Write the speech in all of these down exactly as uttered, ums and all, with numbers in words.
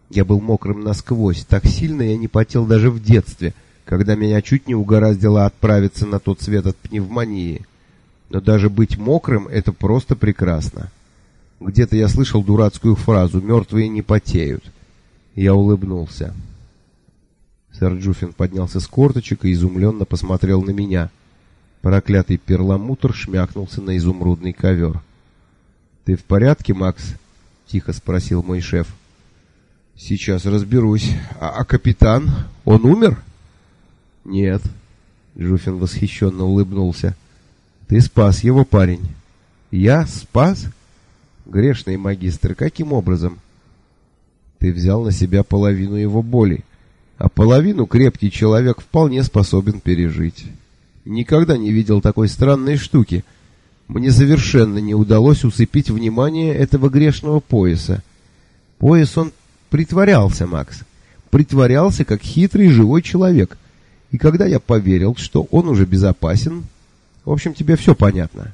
Я был мокрым насквозь, так сильно я не потел даже в детстве, когда меня чуть не угораздило отправиться на тот свет от пневмонии. Но даже быть мокрым — это просто прекрасно. Где-то я слышал дурацкую фразу «мертвые не потеют». Я улыбнулся. Сэр Джуффин поднялся с корточек и изумленно посмотрел на меня. Проклятый перламутр шмякнулся на изумрудный ковер. «Ты в порядке, Макс?» — тихо спросил мой шеф. «Сейчас разберусь. А, а капитан? Он умер?» «Нет». Джуффин восхищенно улыбнулся. «Ты спас его, парень». «Я спас?» «Грешный магистр, каким образом?» «Ты взял на себя половину его боли, а половину крепкий человек вполне способен пережить. Никогда не видел такой странной штуки. Мне совершенно не удалось усыпить внимание этого грешного пояса. Пояс он притворялся, Макс, притворялся как хитрый живой человек. И когда я поверил, что он уже безопасен... В общем, тебе все понятно».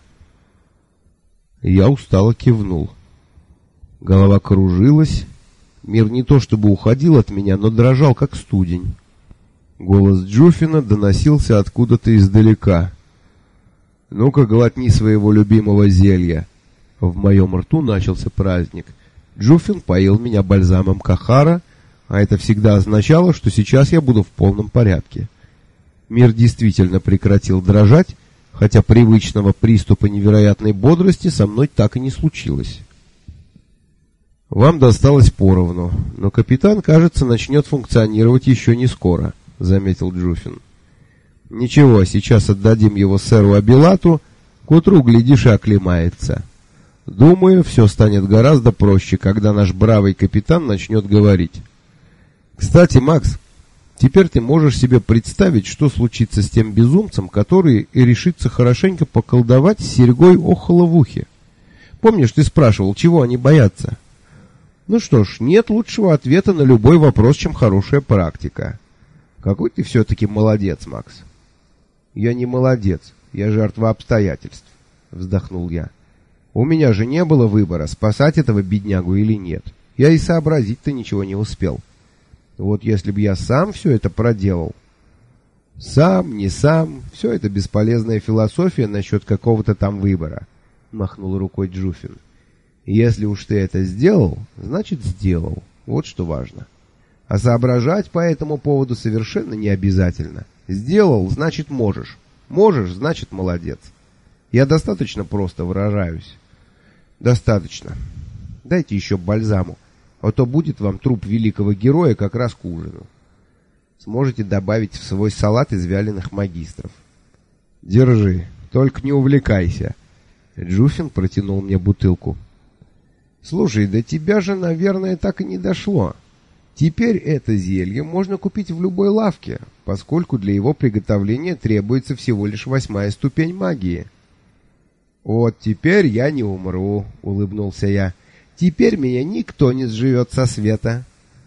Я устало кивнул. Голова кружилась. Мир не то чтобы уходил от меня, но дрожал, как студень. Голос Джуффина доносился откуда-то издалека. «Ну-ка, глотни своего любимого зелья». В моем рту начался праздник. Джуффин поил меня бальзамом Кахара, а это всегда означало, что сейчас я буду в полном порядке. Мир действительно прекратил дрожать, хотя привычного приступа невероятной бодрости со мной так и не случилось. «Вам досталось поровну, но капитан, кажется, начнет функционировать еще не скоро», — заметил Джуффин. «Ничего, сейчас отдадим его сэру Абилату, к утру, глядишь, и оклемается. Думаю, все станет гораздо проще, когда наш бравый капитан начнет говорить. Кстати, Макс, теперь ты можешь себе представить, что случится с тем безумцем, который и решится хорошенько поколдовать с серьгой охоло в ухе. Помнишь, ты спрашивал, чего они боятся? Ну что ж, нет лучшего ответа на любой вопрос, чем хорошая практика. Какой ты все-таки молодец, Макс». «Я не молодец, я жертва обстоятельств», — вздохнул я. «У меня же не было выбора, спасать этого беднягу или нет. Я и сообразить-то ничего не успел. Вот если бы я сам все это проделал...» «Сам, не сам, все это бесполезная философия насчет какого-то там выбора», — махнул рукой Джуффин. «Если уж ты это сделал, значит сделал. Вот что важно. А соображать по этому поводу совершенно не обязательно. Сделал, значит можешь. Можешь, значит молодец. Я достаточно просто выражаюсь?» «Достаточно. Дайте еще бальзаму, а то будет вам труп великого героя как раз к ужину. Сможете добавить в свой салат из вяленых магистров». «Держи, только не увлекайся». Джуффин протянул мне бутылку. «Слушай, до тебя же, наверное, так и не дошло. Теперь это зелье можно купить в любой лавке, поскольку для его приготовления требуется всего лишь восьмая ступень магии». «Вот теперь я не умру», — улыбнулся я. «Теперь меня никто не сживет со света».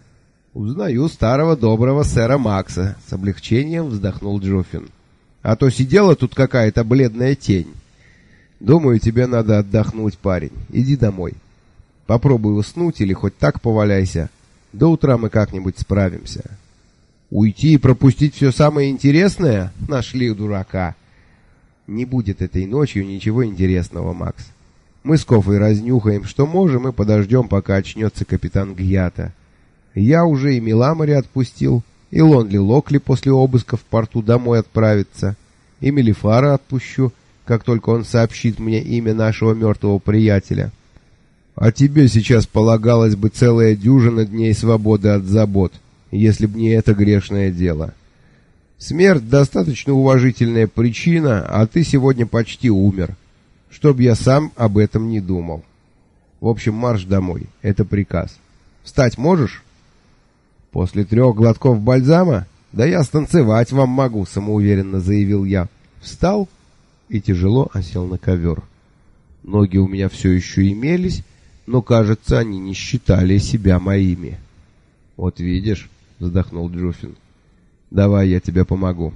«Узнаю старого доброго сэра Макса», — с облегчением вздохнул Джуффин. «А то сидела тут какая-то бледная тень. Думаю, тебе надо отдохнуть, парень. Иди домой. Попробуй уснуть или хоть так поваляйся. До утра мы как-нибудь справимся». «Уйти и пропустить все самое интересное? Нашли дурака». «Не будет этой ночью ничего интересного, Макс. Мы с Кофой разнюхаем, что можем, и подождем, пока очнется капитан Гьята. Я уже и Миламари отпустил, и Лонли Локли после обыска в порту домой отправится, и Мелифара отпущу, как только он сообщит мне имя нашего мертвого приятеля. А тебе сейчас полагалось бы целая дюжина дней свободы от забот, если б не это грешное дело. Смерть — достаточно уважительная причина, а ты сегодня почти умер, чтоб я сам об этом не думал. В общем, марш домой, это приказ. Встать можешь?» «После трех глотков бальзама? Да я станцевать вам могу», — самоуверенно заявил я. Встал и тяжело осел на ковер. Ноги у меня все еще имелись, но, кажется, они не считали себя моими. «Вот видишь», — вздохнул Джуффин. «Давай я тебе помогу».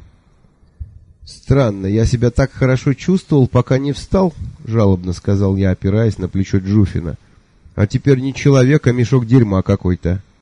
«Странно, я себя так хорошо чувствовал, пока не встал», — жалобно сказал я, опираясь на плечо Джуффина. «А теперь не человек, а мешок дерьма какой-то».